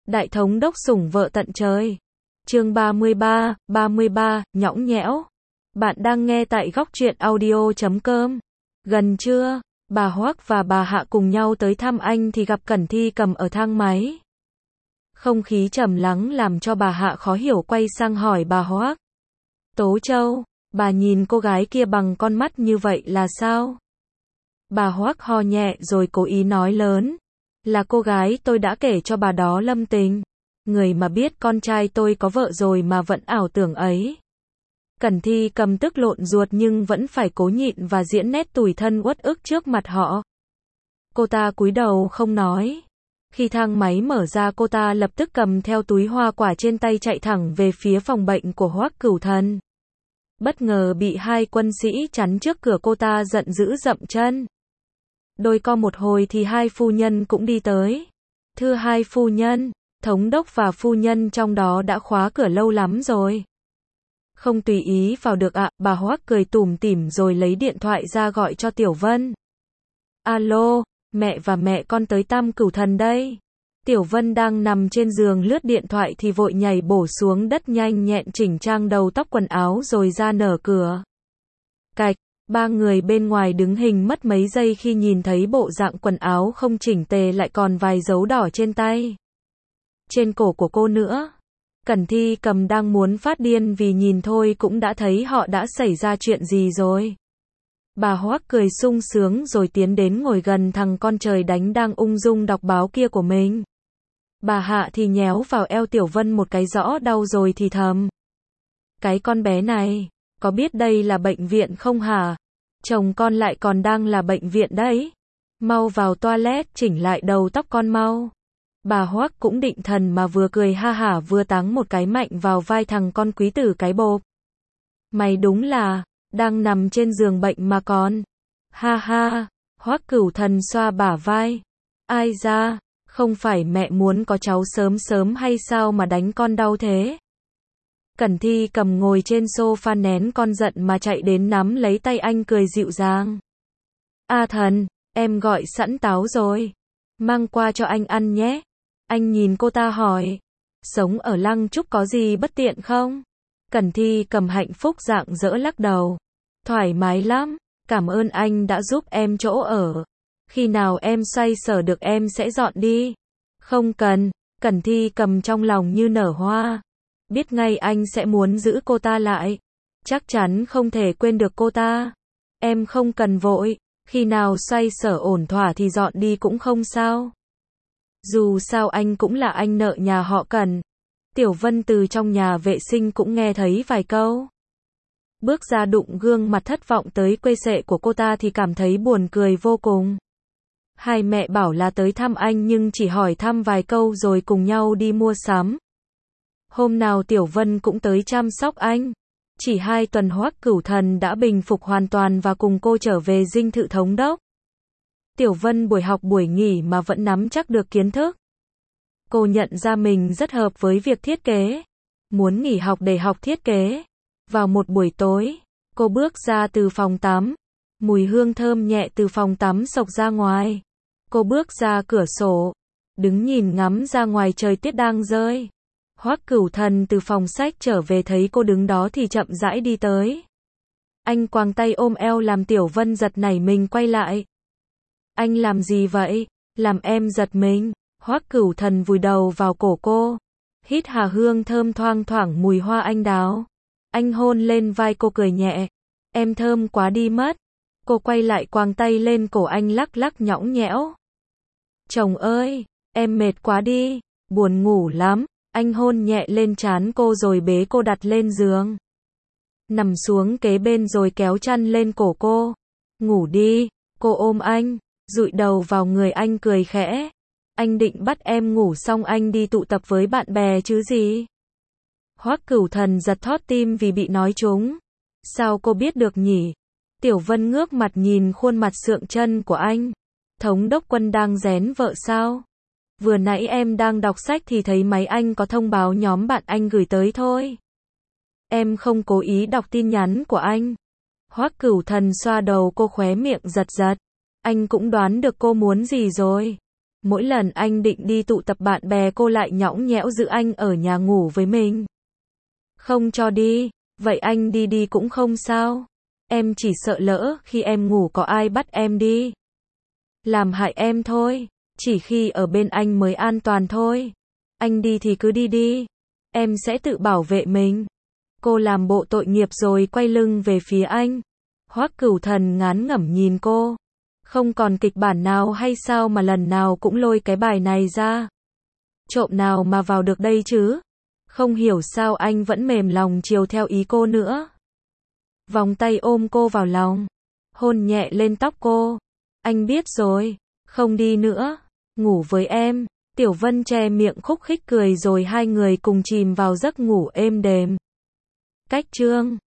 Đại thống đốc sủng vợ tận trời. Chương 33, nhõng nhẽo. Bạn đang nghe tại góc truyện audio.com. Gần trưa, bà Hoắc và bà Hạ cùng nhau tới thăm anh thì gặp Cẩn Thi Cầm ở thang máy. Không khí trầm lắng làm cho bà Hạ khó hiểu quay sang hỏi bà Hoắc. Tố Châu, bà nhìn cô gái kia bằng con mắt như vậy là sao? Bà Hoắc ho nhẹ rồi cố ý nói lớn. Là cô gái tôi đã kể cho bà đó Lâm Tình. Người mà biết con trai tôi có vợ rồi mà vẫn ảo tưởng ấy. Cẩn Thi Cầm tức lộn ruột nhưng vẫn phải cố nhịn và diễn nét tủi thân uất ức trước mặt họ. Cô ta cúi đầu không nói. Khi thang máy mở ra cô ta lập tức cầm theo túi hoa quả trên tay chạy thẳng về phía phòng bệnh của Hoắc Cửu Thần. Bất ngờ bị hai quân sĩ chắn trước cửa, cô ta giận dữ dậm chân. Đôi co một hồi thì hai phu nhân cũng đi tới. Thưa hai phu nhân, thống đốc và phu nhân trong đó đã khóa cửa lâu lắm rồi. Không tùy ý vào được ạ, bà Hoắc cười tủm tỉm rồi lấy điện thoại ra gọi cho Tiểu Vân. Alo, mẹ và mẹ con tới Tam Cửu Thần đây. Tiểu Vân đang nằm trên giường lướt điện thoại thì vội nhảy bổ xuống đất nhanh nhẹn chỉnh trang đầu tóc quần áo rồi ra nở cửa. Cạch, ba người bên ngoài đứng hình mất mấy giây khi nhìn thấy bộ dạng quần áo không chỉnh tề lại còn vài dấu đỏ trên tay. Trên cổ của cô nữa. Cẩn Thi Cầm đang muốn phát điên vì nhìn thôi cũng đã thấy họ đã xảy ra chuyện gì rồi. Bà Hoắc cười sung sướng rồi tiến đến ngồi gần thằng con trời đánh đang ung dung đọc báo kia của mình. Bà Hạ thì nhéo vào eo Tiểu Vân một cái rõ đau rồi thì thầm. Cái con bé này, có biết đây là bệnh viện không hả? Chồng con lại còn đang là bệnh viện đấy. Mau vào toilet chỉnh lại đầu tóc con mau. Bà Hoắc cũng định thần mà vừa cười ha hả vừa táng một cái mạnh vào vai thằng con quý tử cái bộp. Mày đúng là, đang nằm trên giường bệnh mà còn. Ha ha, Hoắc Cửu Thần xoa bả vai. Ai ra, không phải mẹ muốn có cháu sớm sớm hay sao mà đánh con đau thế? Cẩn Thi Cầm ngồi trên sofa nén con giận mà chạy đến nắm lấy tay anh cười dịu dàng. A Thần, em gọi sẵn táo rồi. Mang qua cho anh ăn nhé. Anh nhìn cô ta hỏi. Sống ở Lăng Trúc có gì bất tiện không? Cẩn Thi Cầm hạnh phúc rạng rỡ lắc đầu. Thoải mái lắm. Cảm ơn anh đã giúp em chỗ ở. Khi nào em xoay sở được em sẽ dọn đi. Không cần. Cẩn Thi Cầm trong lòng như nở hoa. Biết ngay anh sẽ muốn giữ cô ta lại. Chắc chắn không thể quên được cô ta. Em không cần vội. Khi nào xoay sở ổn thỏa thì dọn đi cũng không sao. Dù sao anh cũng là anh nợ nhà họ Cẩn. Tiểu Vân từ trong nhà vệ sinh cũng nghe thấy vài câu. Bước ra đụng gương mặt thất vọng tới quê sệ của cô ta thì cảm thấy buồn cười vô cùng. Hai mẹ bảo là tới thăm anh nhưng chỉ hỏi thăm vài câu rồi cùng nhau đi mua sắm. Hôm nào Tiểu Vân cũng tới chăm sóc anh. Chỉ 2 tuần Hoắc Cửu Thần đã bình phục hoàn toàn và cùng cô trở về dinh thự thống đốc. Tiểu Vân buổi học buổi nghỉ mà vẫn nắm chắc được kiến thức. Cô nhận ra mình rất hợp với việc thiết kế. Muốn nghỉ học để học thiết kế. Vào một buổi tối, cô bước ra từ phòng tắm. Mùi hương thơm nhẹ từ phòng tắm xộc ra ngoài. Cô bước ra cửa sổ. Đứng nhìn ngắm ra ngoài trời tuyết đang rơi. Hoắc Cửu Thần từ phòng sách trở về thấy cô đứng đó thì chậm rãi đi tới. Anh quàng tay ôm eo làm Tiểu Vân giật nảy mình quay lại. Anh làm gì vậy? Làm em giật mình. Hoắc Cửu Thần vùi đầu vào cổ cô. Hít hà hương thơm thoang thoảng mùi hoa anh đào. Anh hôn lên vai cô cười nhẹ. Em thơm quá đi mất. Cô quay lại quàng tay lên cổ anh lắc lắc nhõng nhẽo. Chồng ơi, em mệt quá đi. Buồn ngủ lắm. Anh hôn nhẹ lên trán cô rồi bế cô đặt lên giường. Nằm xuống kế bên rồi kéo chăn lên cổ cô. Ngủ đi. Cô ôm anh, dụi đầu vào người anh cười khẽ. Anh định bắt em ngủ xong anh đi tụ tập với bạn bè chứ gì? Hoắc Cửu Thần giật thót tim vì bị nói trúng. Sao cô biết được nhỉ? Tiểu Vân ngước mặt nhìn khuôn mặt sượng chân của anh. Thống đốc Quân đang rén vợ sao? Vừa nãy em đang đọc sách thì thấy máy anh có thông báo nhóm bạn anh gửi tới thôi. Em không cố ý đọc tin nhắn của anh. Hoắc Cửu Thần xoa đầu cô khóe miệng giật giật. Anh cũng đoán được cô muốn gì rồi. Mỗi lần anh định đi tụ tập bạn bè cô lại nhõng nhẽo giữ anh ở nhà ngủ với mình. Không cho đi, vậy anh đi đi cũng không sao. Em chỉ sợ lỡ khi em ngủ có ai bắt em đi làm hại em thôi. Chỉ khi ở bên anh mới an toàn thôi. Anh đi thì cứ đi đi. Em sẽ tự bảo vệ mình. Cô làm bộ tội nghiệp rồi quay lưng về phía anh. Hoắc Cửu Thần ngán ngẩm nhìn cô. Không còn kịch bản nào hay sao mà lần nào cũng lôi cái bài này ra. Trộm nào mà vào được đây chứ? Không hiểu sao anh vẫn mềm lòng chiều theo ý cô nữa. Vòng tay ôm cô vào lòng. Hôn nhẹ lên tóc cô. Anh biết rồi. Không đi nữa. Ngủ với em. Tiểu Vân che miệng khúc khích cười rồi hai người cùng chìm vào giấc ngủ êm đềm. Cách chương